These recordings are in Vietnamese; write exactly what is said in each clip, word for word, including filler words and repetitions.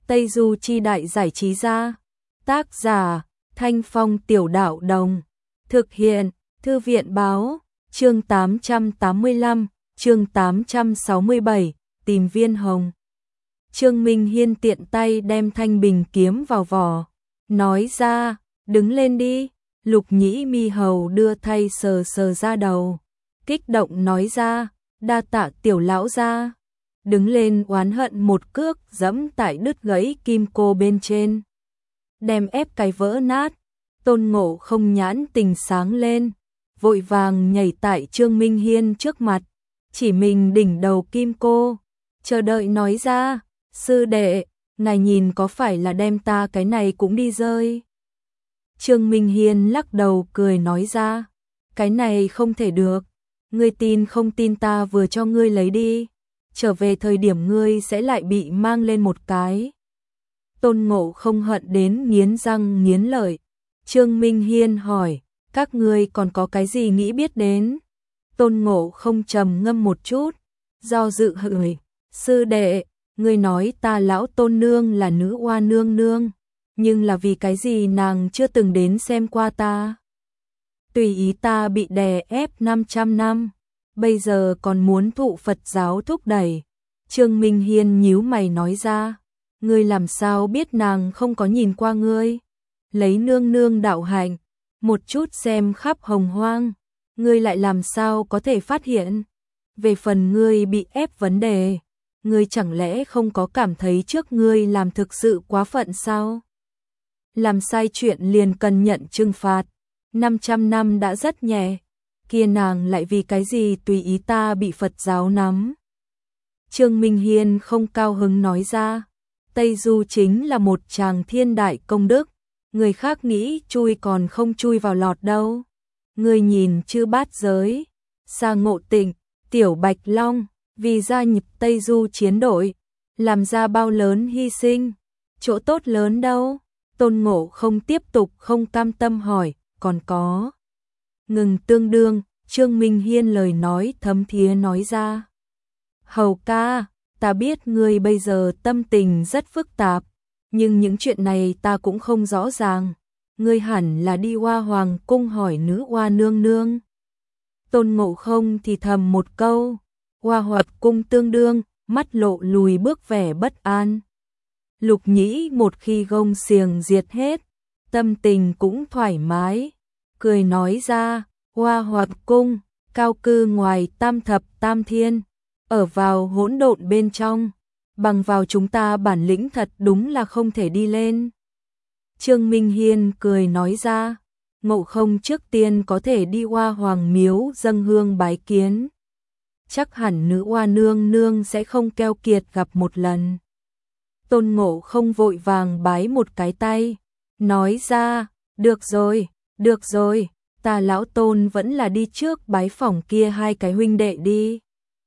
Tây Du Chi Đại Giải Trí Gia. Tác giả Thanh Phong Tiểu Đạo Đồng. Thực hiện Thư viện Báo. Chương tám trăm tám mươi lăm, chương tám trăm sáu mươi bảy, tìm viên hồng. Trương Minh Hiên tiện tay đem thanh bình kiếm vào vỏ, nói ra, đứng lên đi. Lục Nhĩ Mi Hầu đưa thay sờ sờ ra đầu, kích động nói ra, đa tạ tiểu lão gia. Đứng lên oán hận một cước giẫm tại đứt gãy kim cô bên trên, đem ép cái vỡ nát. Tôn Ngộ Không nhãn tình sáng lên, vội vàng nhảy tại Trương Minh Hiên trước mặt, chỉ mình đỉnh đầu kim cô, chờ đợi nói ra, sư đệ, ngài nhìn có phải là đem ta cái này cũng đi rơi? Trương Minh Hiên lắc đầu cười nói ra, cái này không thể được, ngươi tin không tin ta vừa cho ngươi lấy đi, trở về thời điểm ngươi sẽ lại bị mang lên một cái. Tôn Ngộ Không hận đến nghiến răng nghiến lợi. Trương Minh Hiên hỏi, các ngươi còn có cái gì nghĩ biết đến? Tôn Ngộ Không trầm ngâm một chút, do dự hỏi, sư đệ, ngươi nói ta lão Tôn nương là nữ oa nương nương, nhưng là vì cái gì nàng chưa từng đến xem qua ta? Tùy ý ta bị đè ép năm trăm năm, bây giờ còn muốn thụ Phật giáo thúc đẩy. Trương Minh Hiên nhíu mày nói ra, ngươi làm sao biết nàng không có nhìn qua ngươi? Lấy nương nương đạo hạnh, một chút xem khắp hồng hoang, ngươi lại làm sao có thể phát hiện? Về phần ngươi bị ép vấn đề, ngươi chẳng lẽ không có cảm thấy trước ngươi làm thực sự quá phận sao? Làm sai chuyện liền cần nhận trừng phạt, năm trăm năm đã rất nhẹ, kia nàng lại vì cái gì tùy ý ta bị Phật giáo nắm? Trương Minh Hiên không cao hứng nói ra, Tây Du chính là một tràng thiên đại công đức, người khác nghĩ chui còn không chui vào lọt đâu. Người nhìn Chư Bát Giới, Sa Ngộ Tịnh, Tiểu Bạch Long, vì gia nhập Tây Du chiến đội, làm ra bao lớn hy sinh, chỗ tốt lớn đâu? Tôn Ngộ Không tiếp tục không cam tâm hỏi, còn có. Ngừng tương đương, Trương Minh Hiên lời nói thấm thía nói ra. Hầu ca, ta biết ngươi bây giờ tâm tình rất phức tạp, nhưng những chuyện này ta cũng không rõ ràng. Ngươi hẳn là đi Hoa Hoàng cung hỏi nữ oa nương nương. Tôn Ngộ Không thì thầm một câu, Hoa Hoàng cung tương đương, mắt lộ lùi bước vẻ bất an. Lục Nhĩ một khi gông xiềng diệt hết, tâm tình cũng thoải mái, cười nói ra, Hoa Hoàng cung, cao cư ngoài tam thập tam thiên, ở vào hỗn độn bên trong, bằng vào chúng ta bản lĩnh thật đúng là không thể đi lên. Trương Minh Hiên cười nói ra, Ngộ Không trước tiên có thể đi Hoa Hoàng miếu dâng hương bái kiến. Chắc hẳn nữ oa nương nương sẽ không keo kiệt gặp một lần. Tôn Ngộ Không vội vàng bái một cái tay, nói ra, được rồi, được rồi, ta lão Tôn vẫn là đi trước bái phỏng kia hai cái huynh đệ đi.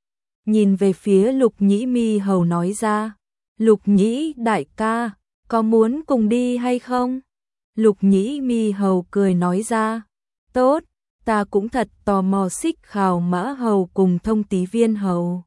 Nhìn về phía Lục Nhĩ Mi Hầu nói ra, Lục Nhĩ đại ca, có muốn cùng đi hay không? Lục Nhĩ Mi Hầu cười nói ra, tốt, ta cũng thật tò mò Xích Khảo Mã Hầu cùng Thông Tí Viên Hầu.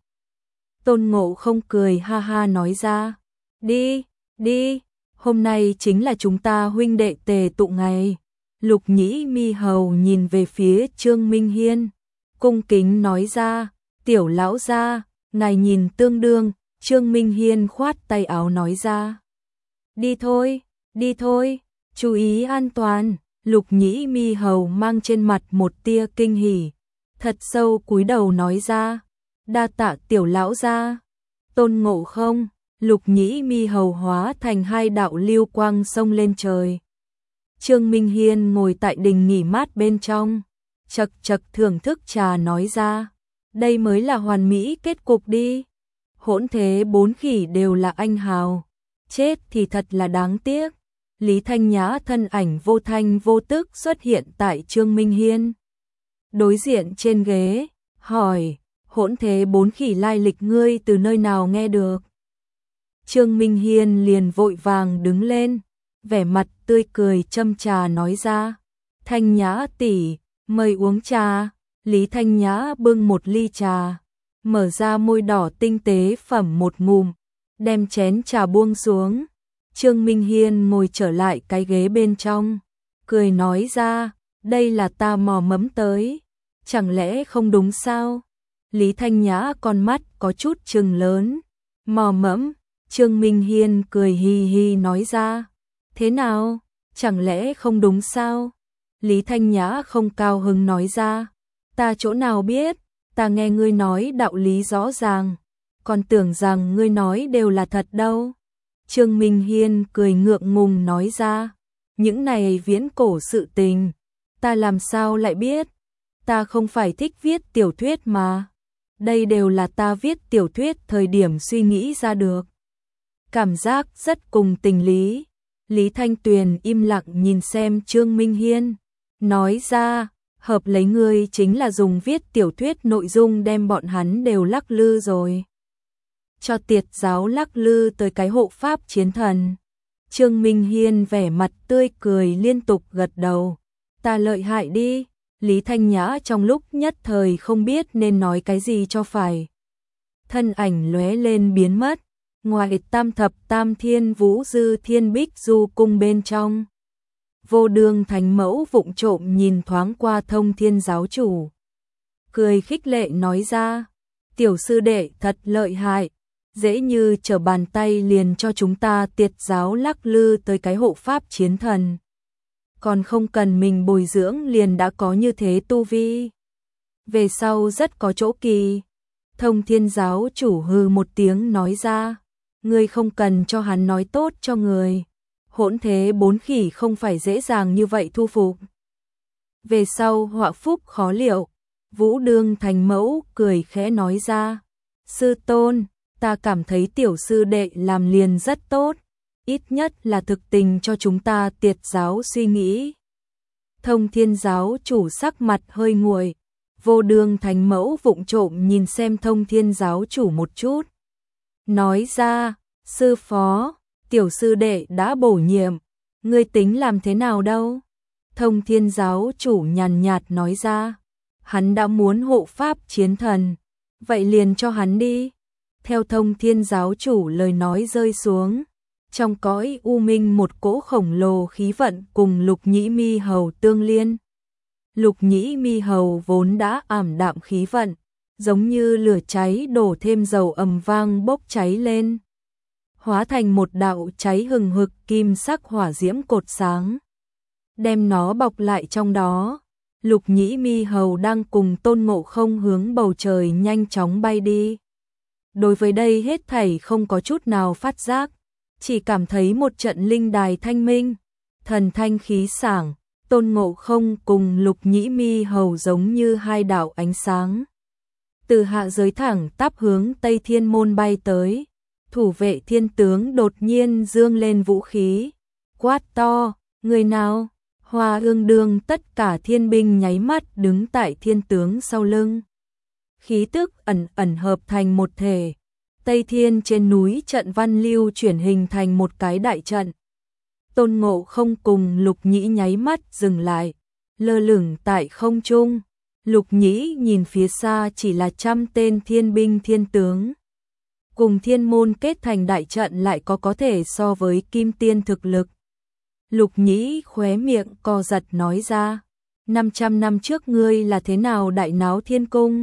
Tôn Ngộ Không cười ha ha nói ra, đi, đi, hôm nay chính là chúng ta huynh đệ tề tụ ngày. Lục Nhĩ Mi Hầu nhìn về phía Trương Minh Hiên, cung kính nói ra, tiểu lão gia, ngài nhìn tương đương. Trương Minh Hiên khoát tay áo nói ra, đi thôi, đi thôi, chú ý an toàn. Lục Nhĩ Mi Hầu mang trên mặt một tia kinh hỉ, thật sâu cúi đầu nói ra, đa tạ tiểu lão gia. Tôn Ngộ Không, Lục Nhĩ Mi Hầu hóa thành hai đạo lưu quang xông lên trời. Trương Minh Hiên ngồi tại đình nghỉ mát bên trong, chật chật thưởng thức trà nói ra, đây mới là hoàn mỹ kết cục đi. Hỗn thế bốn khỉ đều là anh hào, chết thì thật là đáng tiếc. Lý Thanh Nhã thân ảnh vô thanh vô tức xuất hiện tại Trương Minh Hiên đối diện trên ghế, hỏi, hỗn thế bốn khỉ lai lịch ngươi từ nơi nào nghe được? Trương Minh Hiên liền vội vàng đứng lên, vẻ mặt tươi cười châm trà nói ra, Thanh Nhã tỷ, mời uống trà. Lý Thanh Nhã bưng một ly trà, mở ra môi đỏ tinh tế phẩm một ngụm, đem chén trà buông xuống, Trương Minh Hiên ngồi trở lại cái ghế bên trong, cười nói ra, đây là ta mò mẫm tới, chẳng lẽ không đúng sao? Lý Thanh Nhã con mắt có chút trừng lớn, mò mẫm, Trương Minh Hiên cười hi hi nói ra, thế nào, chẳng lẽ không đúng sao? Lý Thanh Nhã không cao hứng nói ra, ta chỗ nào biết, ta nghe ngươi nói đạo lý rõ ràng, còn tưởng rằng ngươi nói đều là thật đâu. Trương Minh Hiên cười ngượng ngùng nói ra, những này viễn cổ sự tình, ta làm sao lại biết, ta không phải thích viết tiểu thuyết mà, đây đều là ta viết tiểu thuyết thời điểm suy nghĩ ra được. Cảm giác rất cùng tình lý. Lý Thanh Tuyền im lặng nhìn xem Trương Minh Hiên, nói ra, hợp lấy ngươi chính là dùng viết tiểu thuyết nội dung đem bọn hắn đều lắc lư rồi. Cho tiệt giáo lắc lư tới cái hộ pháp chiến thần. Trương Minh Hiên vẻ mặt tươi cười liên tục gật đầu. Ta lợi hại đi. Lý Thanh Nhã trong lúc nhất thời không biết nên nói cái gì cho phải. Thân ảnh lóe lên biến mất. Ngoài tam thập tam thiên vũ dư thiên bích du cung bên trong. Vô Đường Thánh Mẫu vụng trộm nhìn thoáng qua Thông Thiên giáo chủ. Cười khích lệ nói ra, tiểu sư đệ thật lợi hại, dễ như trở bàn tay liền cho chúng ta tiệt giáo lắc lư tới cái hộ pháp chiến thần. Còn không cần mình bồi dưỡng liền đã có như thế tu vi. Về sau rất có chỗ kỳ. Thông Thiên giáo chủ hừ một tiếng nói ra, ngươi không cần cho hắn nói tốt cho người. Hỗn thế bốn khỉ không phải dễ dàng như vậy thu phục. Về sau họa phúc khó liệu, Vũ Đường Thánh Mẫu cười khẽ nói ra, sư tôn, ta cảm thấy tiểu sư đệ làm liền rất tốt, ít nhất là thực tình cho chúng ta tiệt giáo suy nghĩ. Thông Thiên giáo chủ sắc mặt hơi nguội, Vô Đường Thánh Mẫu vụng trộm nhìn xem Thông Thiên giáo chủ một chút. Nói ra, sư phó, tiểu sư đệ đã bổ nhiệm, ngươi tính làm thế nào đâu? Thông Thiên giáo chủ nhàn nhạt nói ra, hắn đã muốn hộ pháp chiến thần, vậy liền cho hắn đi. Theo Thông Thiên giáo chủ lời nói rơi xuống, trong cõi u minh một cỗ khổng lồ khí vận cùng Lục Nhĩ Mi Hầu tương liên. Lục Nhĩ Mi Hầu vốn đã ảm đạm khí vận, giống như lửa cháy đổ thêm dầu ầm vang bốc cháy lên, hóa thành một đạo cháy hừng hực kim sắc hỏa diễm cột sáng, đem nó bọc lại trong đó. Lục Nhĩ Mi Hầu đang cùng Tôn Ngộ Không hướng bầu trời nhanh chóng bay đi. Đối với đây hết thảy không có chút nào phát giác, chỉ cảm thấy một trận linh đài thanh minh, thần thanh khí sảng, Tôn Ngộ Không cùng Lục Nhĩ Mi Hầu giống như hai đạo ánh sáng. Từ hạ giới thẳng tắp hướng Tây Thiên Môn bay tới. Thủ vệ thiên tướng đột nhiên dương lên vũ khí, quát to, người nào? Hoa ương đương tất cả thiên binh nháy mắt đứng tại thiên tướng sau lưng. Khí tức ẩn ẩn hợp thành một thể, Tây Thiên trên núi trận văn lưu chuyển hình thành một cái đại trận. Tôn Ngộ Không cùng Lục Nhĩ nháy mắt dừng lại, lơ lửng tại không trung. Lục Nhĩ nhìn phía xa chỉ là trăm tên thiên binh thiên tướng. Cùng thiên môn kết thành đại trận lại có có thể so với kim tiên thực lực. Lục Nhĩ khóe miệng co giật nói ra, năm trăm năm trước ngươi là thế nào đại náo thiên cung?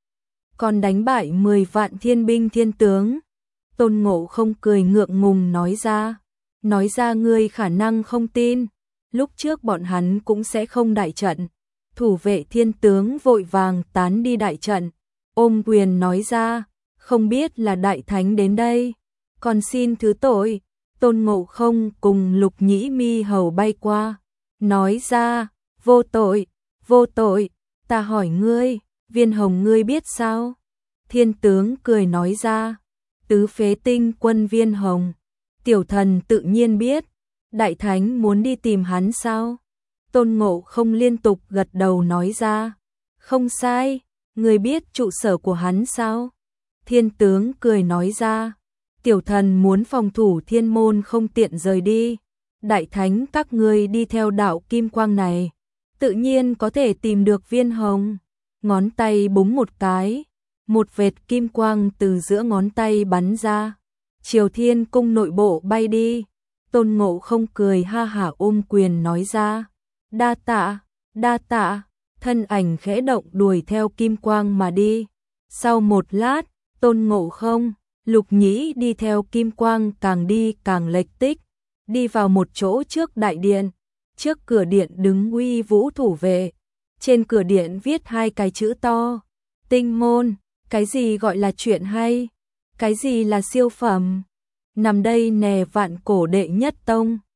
Còn đánh bại mười vạn thiên binh thiên tướng. Tôn Ngộ Không cười ngượng ngùng nói ra, nói ra ngươi khả năng không tin, lúc trước bọn hắn cũng sẽ không đại trận. Thủ vệ thiên tướng vội vàng tán đi đại trận, ôm quyền nói ra, không biết là đại thánh đến đây, còn xin thứ tội. Tôn Ngộ Không cùng Lục Nhĩ Mi Hầu bay qua, nói ra, vô tội, vô tội, ta hỏi ngươi, Viên Hồng ngươi biết sao? Thiên tướng cười nói ra, tứ phế tinh quân Viên Hồng, tiểu thần tự nhiên biết, đại thánh muốn đi tìm hắn sao? Tôn Ngộ Không liên tục gật đầu nói ra, không sai, ngươi biết trụ sở của hắn sao? Thiên tướng cười nói ra, tiểu thần muốn phòng thủ thiên môn không tiện rời đi, đại thánh các ngươi đi theo đạo kim quang này, tự nhiên có thể tìm được Viên Hồng. Ngón tay búng một cái, một vệt kim quang từ giữa ngón tay bắn ra, Triều Thiên cung nội bộ bay đi. Tôn Ngộ Không cười ha hả ôm quyền nói ra, đa tạ, đa tạ, thân ảnh khẽ động đuổi theo kim quang mà đi. Sau một lát, Tôn Ngộ Không, Lục Nhĩ đi theo kim quang càng đi càng lệch tích, đi vào một chỗ trước đại điện. Trước cửa điện đứng uy vũ thủ vệ, trên cửa điện viết hai cái chữ to, tinh môn. Cái gì gọi là chuyện hay? Cái gì là siêu phẩm? Nằm đây nè vạn cổ đệ nhất tông.